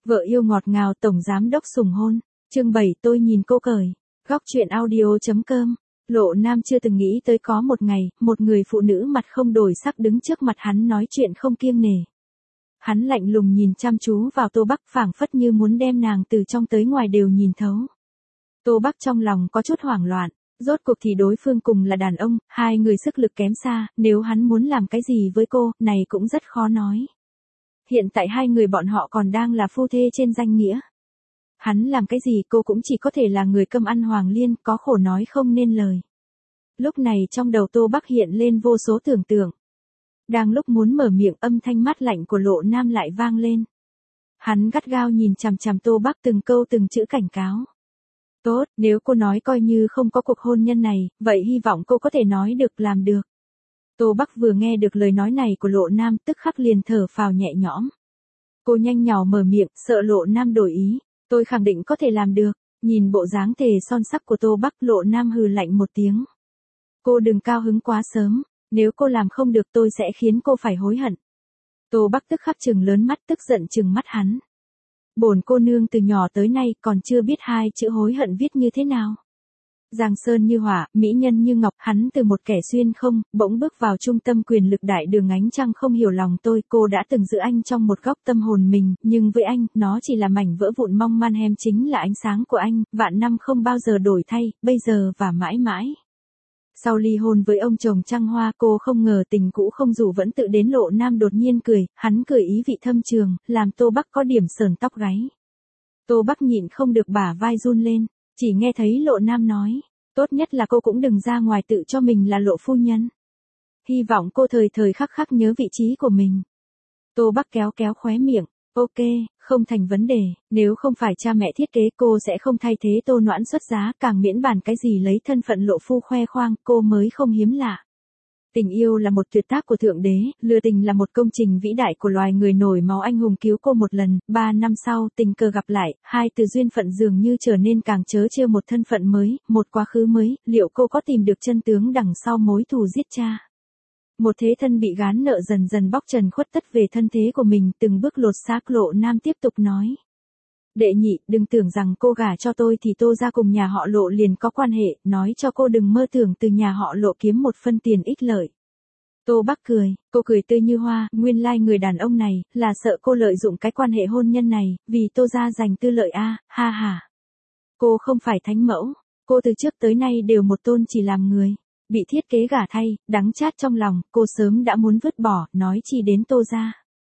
Vợ yêu ngọt ngào tổng giám đốc sủng hôn. Chương 7 tôi nhìn cô cởi. Góc truyện audio.com. Lộ Nam chưa từng nghĩ tới có một ngày, một người phụ nữ mặt không đổi sắc đứng trước mặt hắn nói chuyện không kiêng nể. Hắn lạnh lùng nhìn chăm chú vào Tô Bắc phảng phất như muốn đem nàng từ trong tới ngoài đều nhìn thấu. Tô Bắc trong lòng có chút hoảng loạn, rốt cuộc thì đối phương cùng là đàn ông, hai người sức lực kém xa, nếu hắn muốn làm cái gì với cô, này cũng rất khó nói. Hiện tại hai người bọn họ còn đang là phu thê trên danh nghĩa. Hắn làm cái gì cô cũng chỉ có thể là người cơm ăn hoàng liên, có khổ nói không nên lời. Lúc này trong đầu Tô Bắc hiện lên vô số tưởng tượng. Đang lúc muốn mở miệng âm thanh mát lạnh của Lộ Nam lại vang lên. Hắn gắt gao nhìn chằm chằm Tô Bắc từng câu từng chữ cảnh cáo. Tốt, nếu cô nói coi như không có cuộc hôn nhân này, vậy hy vọng cô có thể nói được làm được. Tô Bắc vừa nghe được lời nói này của Lộ Nam tức khắc liền thở phào nhẹ nhõm. Cô nhanh nhỏ mở miệng, sợ Lộ Nam đổi ý. Tôi khẳng định có thể làm được. Nhìn bộ dáng thề son sắc của Tô Bắc, Lộ Nam hừ lạnh một tiếng. Cô đừng cao hứng quá sớm, nếu cô làm không được tôi sẽ khiến cô phải hối hận. Tô Bắc tức khắc trừng lớn mắt tức giận trừng mắt hắn. Bổn cô nương từ nhỏ tới nay còn chưa biết hai chữ hối hận viết như thế nào. Giang sơn như hỏa, mỹ nhân như ngọc, hắn từ một kẻ xuyên không, bỗng bước vào trung tâm quyền lực đại đường ánh trăng không hiểu lòng tôi, cô đã từng giữ anh trong một góc tâm hồn mình, nhưng với anh, nó chỉ là mảnh vỡ vụn mong man hem chính là ánh sáng của anh, vạn năm không bao giờ đổi thay, bây giờ và mãi mãi. Sau ly hôn với ông chồng trăng hoa cô không ngờ tình cũ không dù vẫn tự đến. Lộ Nam đột nhiên cười, hắn cười ý vị thâm trường, làm Tô Bắc có điểm sờn tóc gáy. Tô Bắc nhịn không được bả vai run lên, chỉ nghe thấy Lộ Nam nói, tốt nhất là cô cũng đừng ra ngoài tự cho mình là Lộ phu nhân. Hy vọng cô thời thời khắc khắc nhớ vị trí của mình. Tô Bắc kéo kéo khóe miệng, ok, không thành vấn đề, nếu không phải cha mẹ thiết kế cô sẽ không thay thế Tô Noãn xuất giá, càng miễn bàn cái gì lấy thân phận Lộ phu khoe khoang, cô mới không hiếm lạ. Tình yêu là một tuyệt tác của Thượng Đế, lừa tình là một công trình vĩ đại của loài người nổi máu anh hùng cứu cô một lần, 3 năm sau tình cờ gặp lại, hai từ duyên phận dường như trở nên càng trớ trêu một thân phận mới, một quá khứ mới, liệu cô có tìm được chân tướng đằng sau mối thù giết cha? Một thế thân bị gán nợ dần dần bóc trần khuất tất về thân thế của mình, từng bước lột xác. Lộ Nam tiếp tục nói. Đệ nhị, đừng tưởng rằng cô gả cho tôi thì Tô ra cùng nhà họ Lộ liền có quan hệ, nói cho cô đừng mơ tưởng từ nhà họ Lộ kiếm một phân tiền ích lợi. Tô Bắc cười, cô cười tươi như hoa, nguyên lai người đàn ông này, là sợ cô lợi dụng cái quan hệ hôn nhân này, vì Tô ra giành tư lợi a, ha ha. Cô không phải thánh mẫu, cô từ trước tới nay đều một tôn chỉ làm người. Bị thiết kế gả thay, đắng chát trong lòng, cô sớm đã muốn vứt bỏ, nói chi đến Tô ra.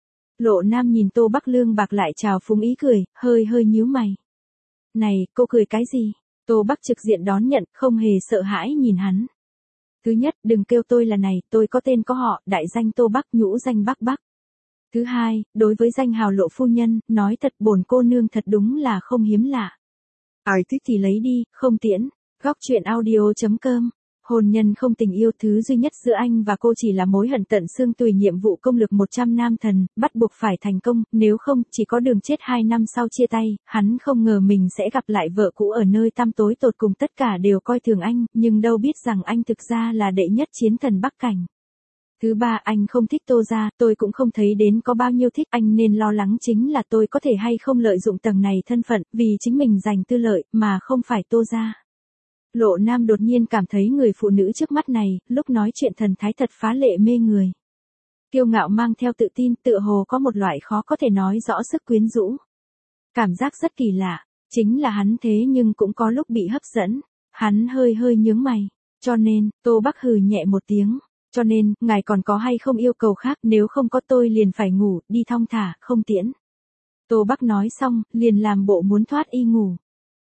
Lộ Nam nhìn Tô Bắc lương bạc lại trào phúng ý cười, hơi hơi nhíu mày. Này, cô cười cái gì? Tô Bắc trực diện đón nhận, không hề sợ hãi nhìn hắn. Thứ nhất, đừng kêu tôi là này, tôi có tên có họ, đại danh Tô Bắc, nhũ danh Bắc Bắc. Thứ hai, đối với danh hào Lộ phu nhân, nói thật bổn cô nương thật đúng là không hiếm lạ. Ai thích thì lấy đi, không tiễn. Góc truyện audio.com. Hôn nhân không tình yêu, thứ duy nhất giữa anh và cô chỉ là mối hận tận xương tùy nhiệm vụ công lực 100 nam thần, bắt buộc phải thành công, nếu không, chỉ có đường chết 2 năm sau chia tay. Hắn không ngờ mình sẽ gặp lại vợ cũ ở nơi tăm tối tột cùng, tất cả đều coi thường anh, nhưng đâu biết rằng anh thực ra là đệ nhất chiến thần Bắc Cảnh. Thứ ba, anh không thích Tô ra, tôi cũng không thấy đến có bao nhiêu thích, anh nên lo lắng chính là tôi có thể hay không lợi dụng tầng này thân phận, vì chính mình giành tư lợi, mà không phải Tô ra. Lộ Nam đột nhiên cảm thấy người phụ nữ trước mắt này, lúc nói chuyện thần thái thật phá lệ mê người. Kiêu ngạo mang theo tự tin, tựa hồ có một loại khó có thể nói rõ sức quyến rũ. Cảm giác rất kỳ lạ, chính là hắn thế nhưng cũng có lúc bị hấp dẫn. Hắn hơi hơi nhướng mày, cho nên, Tô Bắc hừ nhẹ một tiếng. Cho nên, ngài còn có hay không yêu cầu khác, nếu không có tôi liền phải ngủ, đi thong thả, không tiễn. Tô Bắc nói xong, liền làm bộ muốn thoát y ngủ.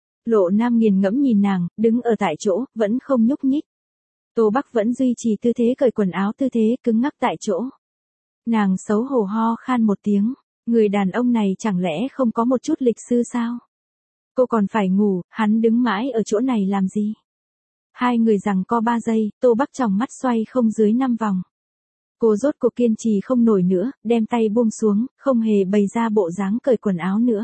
Lộ Nam nghiền ngẫm nhìn nàng, đứng ở tại chỗ, vẫn không nhúc nhích. Tô Bắc vẫn duy trì tư thế cởi quần áo, tư thế cứng ngắc tại chỗ. Nàng xấu hổ ho khan một tiếng, người đàn ông này chẳng lẽ không có một chút lịch sư sao? Cô còn phải ngủ, hắn đứng mãi ở chỗ này làm gì? Hai người giằng co 3 giây, Tô Bắc tròng mắt xoay không dưới 5 vòng. Cô rốt cuộc kiên trì không nổi nữa, đem tay buông xuống, không hề bày ra bộ dáng cởi quần áo nữa.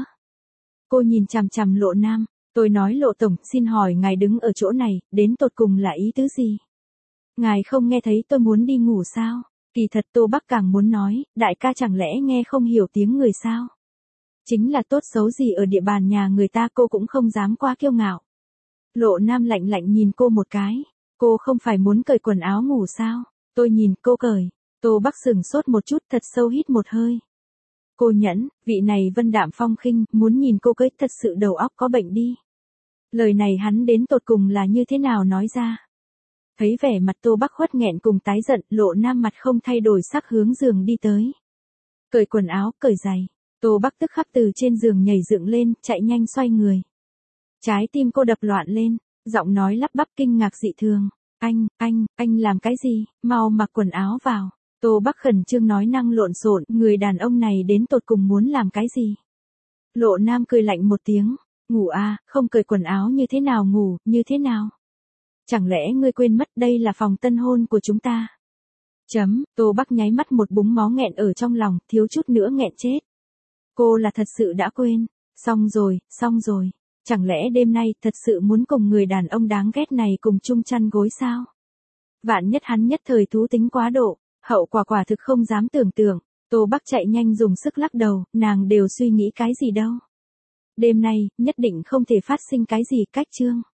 Cô nhìn chằm chằm Lộ Nam. Tôi nói Lộ tổng, xin hỏi ngài đứng ở chỗ này, đến tột cùng là ý tứ gì? Ngài không nghe thấy tôi muốn đi ngủ sao? Kỳ thật Tô Bắc càng muốn nói, đại ca chẳng lẽ nghe không hiểu tiếng người sao? Chính là tốt xấu gì ở địa bàn nhà người ta cô cũng không dám quá kiêu ngạo. Lộ Nam lạnh lạnh nhìn cô một cái. Cô không phải muốn cởi quần áo ngủ sao? Tôi nhìn cô cởi. Tô Bắc sửng sốt một chút, thật sâu hít một hơi. Cô nhẫn, vị này vân đạm phong khinh, muốn nhìn cô cởi thật sự đầu óc có bệnh đi. Lời này hắn đến tột cùng là như thế nào nói ra? Thấy vẻ mặt Tô Bắc khuất nghẹn cùng tái giận, Lộ Nam mặt không thay đổi sắc hướng giường đi tới. Cởi quần áo, cởi giày. Tô Bắc tức khắc từ trên giường nhảy dựng lên, chạy nhanh xoay người. Trái tim cô đập loạn lên, giọng nói lắp bắp kinh ngạc dị thường. Anh làm cái gì, mau mặc quần áo vào. Tô Bắc khẩn trương nói năng lộn xộn, người đàn ông này đến tột cùng muốn làm cái gì? Lộ Nam cười lạnh một tiếng, ngủ à, không cởi quần áo như thế nào ngủ, như thế nào? Chẳng lẽ ngươi quên mất đây là phòng tân hôn của chúng ta? Tô Bắc nháy mắt một búng máu nghẹn ở trong lòng, thiếu chút nữa nghẹn chết. Cô là thật sự đã quên. Xong rồi. Chẳng lẽ đêm nay thật sự muốn cùng người đàn ông đáng ghét này cùng chung chăn gối sao? Vạn nhất hắn nhất thời thú tính quá độ, hậu quả quả thực không dám tưởng tượng. Tô Bắc chạy nhanh dùng sức lắc đầu, nàng đều suy nghĩ cái gì đâu. Đêm nay, nhất định không thể phát sinh cái gì cách chương.